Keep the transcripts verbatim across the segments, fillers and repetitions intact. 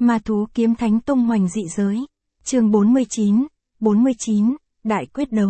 Ma thú kiếm thánh tung hoành dị giới. Chương bốn mươi chín, bốn mươi chín, Đại quyết đấu.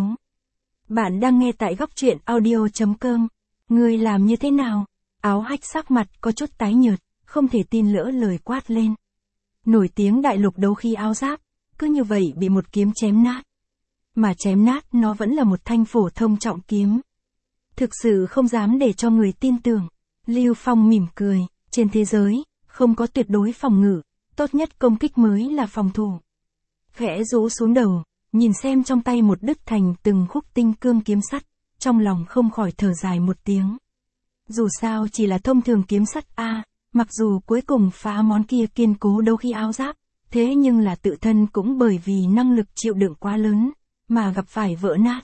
Bạn đang nghe tại góc truyện audio chấm com. Ngươi làm như thế nào? Áo hách sắc mặt có chút tái nhợt, không thể tin lỡ lời quát lên. Nổi tiếng đại lục đấu khí áo giáp, cứ như vậy bị một kiếm chém nát. Mà chém nát nó vẫn là một thanh phổ thông trọng kiếm. Thực sự không dám để cho người tin tưởng. Lưu Phong mỉm cười, trên thế giới, không có tuyệt đối phòng ngự, tốt nhất công kích mới là phòng thủ. Khẽ rũ xuống đầu, nhìn xem trong tay một đứt thành từng khúc tinh cương kiếm sắt, trong lòng không khỏi thở dài một tiếng. Dù sao chỉ là thông thường kiếm sắt a, mặc dù cuối cùng phá món kia kiên cố đấu khí áo giáp, thế nhưng là tự thân cũng bởi vì năng lực chịu đựng quá lớn, mà gặp phải vỡ nát.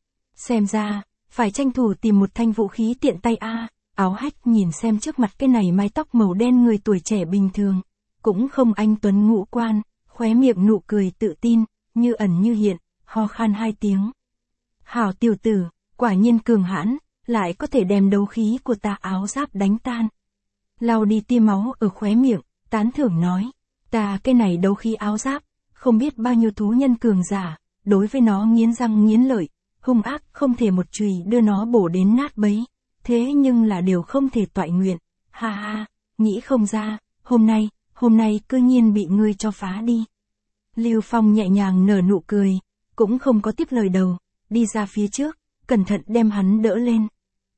Xem ra, phải tranh thủ tìm một thanh vũ khí tiện tay a. Áo hách nhìn xem trước mặt cái này mái tóc màu đen người tuổi trẻ bình thường, cũng không anh tuấn ngũ quan, khóe miệng nụ cười tự tin, như ẩn như hiện, ho khan hai tiếng. Hảo tiểu tử, quả nhiên cường hãn, lại có thể đem đấu khí của ta áo giáp đánh tan. Lau đi tia máu ở khóe miệng, tán thưởng nói, ta cái này đấu khí áo giáp, không biết bao nhiêu thú nhân cường giả, đối với nó nghiến răng nghiến lợi, hung ác không thể một chùy đưa nó bổ đến nát bấy. Thế nhưng là điều không thể toại nguyện, ha ha, nghĩ không ra, hôm nay, hôm nay cư nhiên bị ngươi cho phá đi. Lưu Phong nhẹ nhàng nở nụ cười, cũng không có tiếp lời đầu, đi ra phía trước, cẩn thận đem hắn đỡ lên.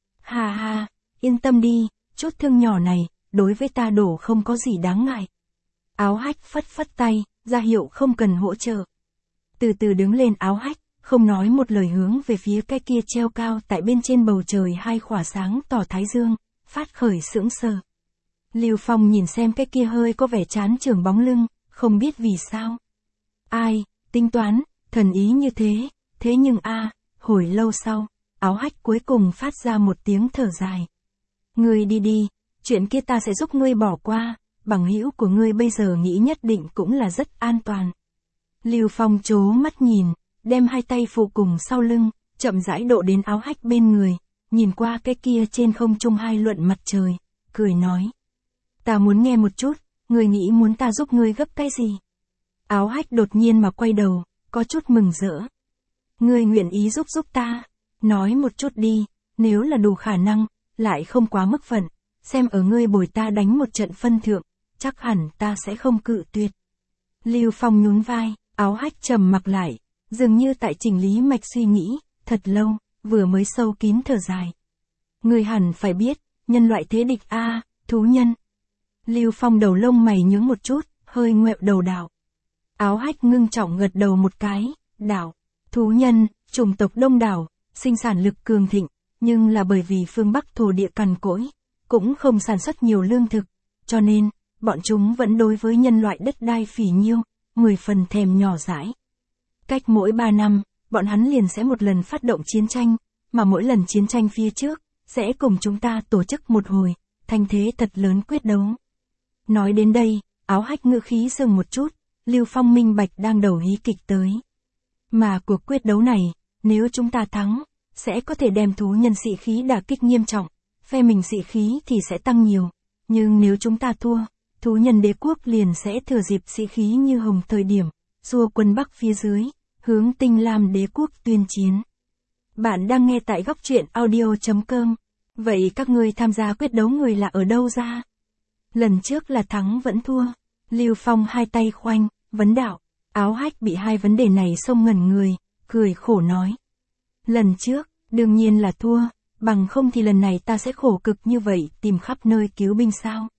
Ha ha, yên tâm đi, chút thương nhỏ này, đối với ta đổ không có gì đáng ngại. Áo hách phất phất tay, ra hiệu không cần hỗ trợ. Từ từ đứng lên áo hách, không nói một lời hướng về phía cái kia treo cao tại bên trên bầu trời hai khỏa sáng tỏ thái dương, phát khởi sững sờ. Lưu Phong nhìn xem cái kia hơi có vẻ chán chường bóng lưng, không biết vì sao. Ai, tính toán, thần ý như thế, thế nhưng a, hồi lâu sau, áo hách cuối cùng phát ra một tiếng thở dài. Ngươi đi đi, chuyện kia ta sẽ giúp ngươi bỏ qua, bằng hữu của ngươi bây giờ nghĩ nhất định cũng là rất an toàn. Lưu Phong trố mắt nhìn, đem hai tay phụ cùng sau lưng, chậm rãi độ đến áo hách bên người, nhìn qua cái kia trên không trung hai luận mặt trời, cười nói. Ta muốn nghe một chút, ngươi nghĩ muốn ta giúp ngươi gấp cái gì? Áo hách đột nhiên mà quay đầu, có chút mừng rỡ. Ngươi nguyện ý giúp giúp ta, nói một chút đi, nếu là đủ khả năng, lại không quá mức phận, xem ở ngươi bồi ta đánh một trận phân thượng, chắc hẳn ta sẽ không cự tuyệt. Lưu Phong nhún vai, áo hách trầm mặc lại. Dường như tại chỉnh lý mạch suy nghĩ, thật lâu, vừa mới sâu kín thở dài. Người hẳn phải biết, nhân loại thế địch a, thú nhân. Lưu Phong đầu lông mày nhướng một chút, hơi ngoẹo đầu đạo. Áo hách ngưng trọng gật đầu một cái, đạo, thú nhân, chủng tộc đông đảo, sinh sản lực cường thịnh, nhưng là bởi vì phương Bắc thổ địa cằn cỗi, cũng không sản xuất nhiều lương thực, cho nên, bọn chúng vẫn đối với nhân loại đất đai phỉ nhiêu, mười phần thèm nhỏ dãi. Cách mỗi ba năm, bọn hắn liền sẽ một lần phát động chiến tranh, mà mỗi lần chiến tranh phía trước, sẽ cùng chúng ta tổ chức một hồi, thanh thế thật lớn quyết đấu. Nói đến đây, áo hách ngữ khí dừng một chút, Lưu Phong minh bạch đang đầu hí kịch tới. Mà cuộc quyết đấu này, nếu chúng ta thắng, sẽ có thể đem thú nhân sĩ khí đả kích nghiêm trọng, phe mình sĩ khí thì sẽ tăng nhiều. Nhưng nếu chúng ta thua, thú nhân đế quốc liền sẽ thừa dịp sĩ khí như hồng thời điểm, xua quân Bắc phía dưới, hướng Tinh Lam đế quốc tuyên chiến. Bạn đang nghe tại góc truyện audio chấm com. Vậy các ngươi tham gia quyết đấu người là ở đâu ra? Lần trước là thắng vẫn thua. Lưu Phong hai tay khoanh, vấn đạo. Áo hách bị hai vấn đề này xông ngẩn người, cười khổ nói. Lần trước, đương nhiên là thua, bằng không thì lần này ta sẽ khổ cực như vậy tìm khắp nơi cứu binh sao.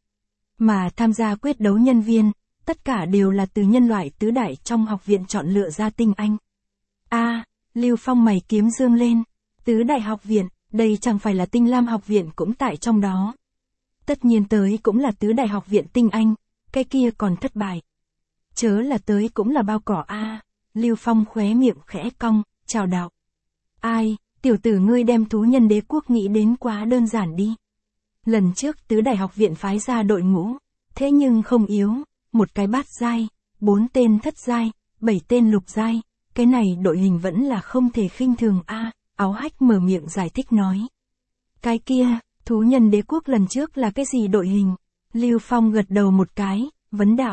Mà tham gia quyết đấu nhân viên, tất cả đều là từ nhân loại tứ đại trong học viện chọn lựa ra tinh anh. A, à, Lưu Phong mày kiếm dương lên, tứ đại học viện, đây chẳng phải là Tinh Lam học viện cũng tại trong đó. Tất nhiên tới cũng là tứ đại học viện tinh anh, cái kia còn thất bại. Chớ là tới cũng là bao cỏ a. À, Lưu Phong khóe miệng khẽ cong, chào đạo. Ai, tiểu tử ngươi đem thú nhân đế quốc nghĩ đến quá đơn giản đi. Lần trước tứ đại học viện phái ra đội ngũ, thế nhưng không yếu. Một cái bát giai, bốn tên thất giai, bảy tên lục giai, cái này đội hình vẫn là không thể khinh thường a. À, áo hách mở miệng giải thích nói. Cái kia, thú nhân đế quốc lần trước là cái gì đội hình? Lưu Phong gật đầu một cái, vấn đạo.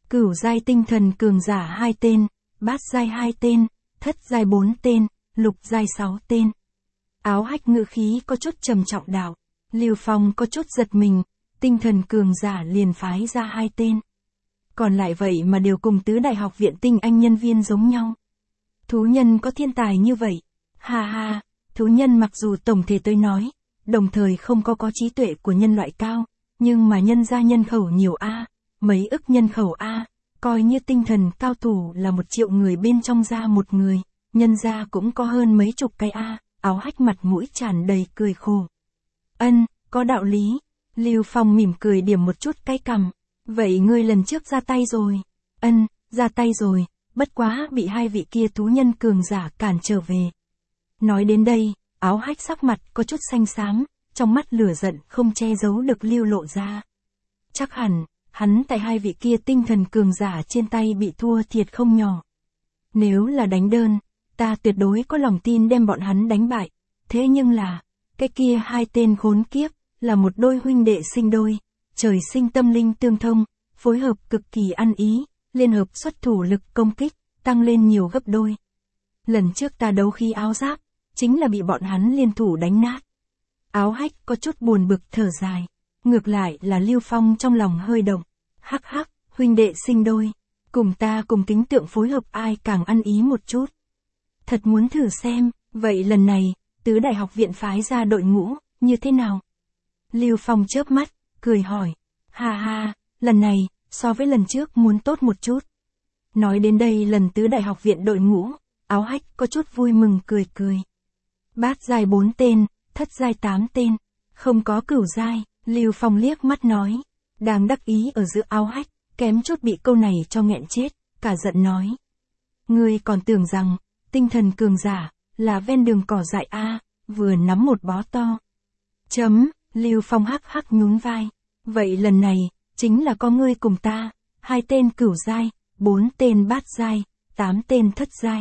Cửu giai tinh thần cường giả hai tên, bát giai hai tên, thất giai bốn tên, lục giai sáu tên. Áo hách ngữ khí có chút trầm trọng đạo. Lưu Phong có chút giật mình, tinh thần cường giả liền phái ra hai tên. Còn lại vậy mà đều cùng tứ đại học viện tinh anh nhân viên giống nhau. Thú nhân có thiên tài như vậy. Ha ha, thú nhân mặc dù tổng thể tôi nói, đồng thời không có có trí tuệ của nhân loại cao, nhưng mà nhân gia nhân khẩu nhiều a, mấy ức nhân khẩu a, coi như tinh thần cao thủ là một triệu người bên trong gia một người, nhân gia cũng có hơn mấy chục cái a. Áo hách mặt mũi tràn đầy cười khổ. Ân, có đạo lý. Lưu Phong mỉm cười điểm một chút cái cằm. Vậy ngươi lần trước ra tay rồi? Ân, ra tay rồi, bất quá bị hai vị kia thú nhân cường giả cản trở về. Nói đến đây, áo hách sắc mặt có chút xanh xám, trong mắt lửa giận không che giấu được lưu lộ ra. Chắc hẳn, hắn tại hai vị kia tinh thần cường giả trên tay bị thua thiệt không nhỏ. Nếu là đánh đơn, ta tuyệt đối có lòng tin đem bọn hắn đánh bại. Thế nhưng là, cái kia hai tên khốn kiếp, là một đôi huynh đệ sinh đôi, trời sinh tâm linh tương thông, phối hợp cực kỳ ăn ý, liên hợp xuất thủ lực công kích, tăng lên nhiều gấp đôi. Lần trước ta đấu khí áo giáp, chính là bị bọn hắn liên thủ đánh nát. Áo hách có chút buồn bực thở dài, ngược lại là Lưu Phong trong lòng hơi động. Hắc hắc, huynh đệ sinh đôi, cùng ta cùng kính tượng phối hợp ai càng ăn ý một chút. Thật muốn thử xem, vậy lần này, tứ đại học viện phái ra đội ngũ, như thế nào? Lưu Phong chớp mắt, cười hỏi. Ha ha, lần này, so với lần trước muốn tốt một chút. Nói đến đây lần tứ đại học viện đội ngũ, áo hách có chút vui mừng cười cười. Bát giai bốn tên, thất giai tám tên, không có cửu giai, Lưu Phong liếc mắt nói. Đang đắc ý ở giữa áo hách, kém chút bị câu này cho nghẹn chết, cả giận nói. Ngươi còn tưởng rằng, tinh thần cường giả, là ven đường cỏ dại a, vừa nắm một bó to. Chấm, Lưu Phong hắc hắc nhún vai. Vậy lần này, chính là có ngươi cùng ta, hai tên cửu giai, bốn tên bát giai, tám tên thất giai.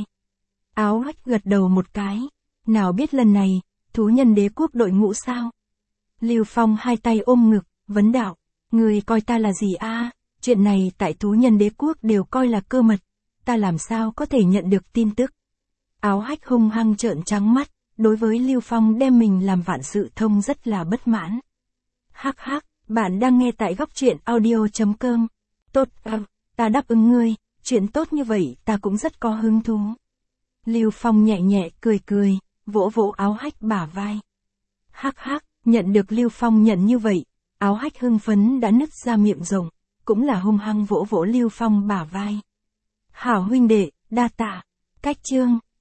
Áo hách gật đầu một cái. Nào biết lần này, thú nhân đế quốc đội ngũ sao? Lưu Phong hai tay ôm ngực, vấn đạo. Ngươi coi ta là gì a? Chuyện này tại thú nhân đế quốc đều coi là cơ mật. Ta làm sao có thể nhận được tin tức? Áo hách hung hăng trợn trắng mắt, đối với Lưu Phong đem mình làm vạn sự thông rất là bất mãn. Hắc hắc, bạn đang nghe tại góc truyện audio chấm com. Tốt, à, ta đáp ứng ngươi, chuyện tốt như vậy ta cũng rất có hứng thú. Lưu Phong nhẹ nhẹ cười cười, vỗ vỗ áo hách bả vai. Hắc hắc, nhận được Lưu Phong nhận như vậy, áo hách hưng phấn đã nứt ra miệng rộng, cũng là hung hăng vỗ vỗ Lưu Phong bả vai. Hảo huynh đệ, đa tạ. Cách chương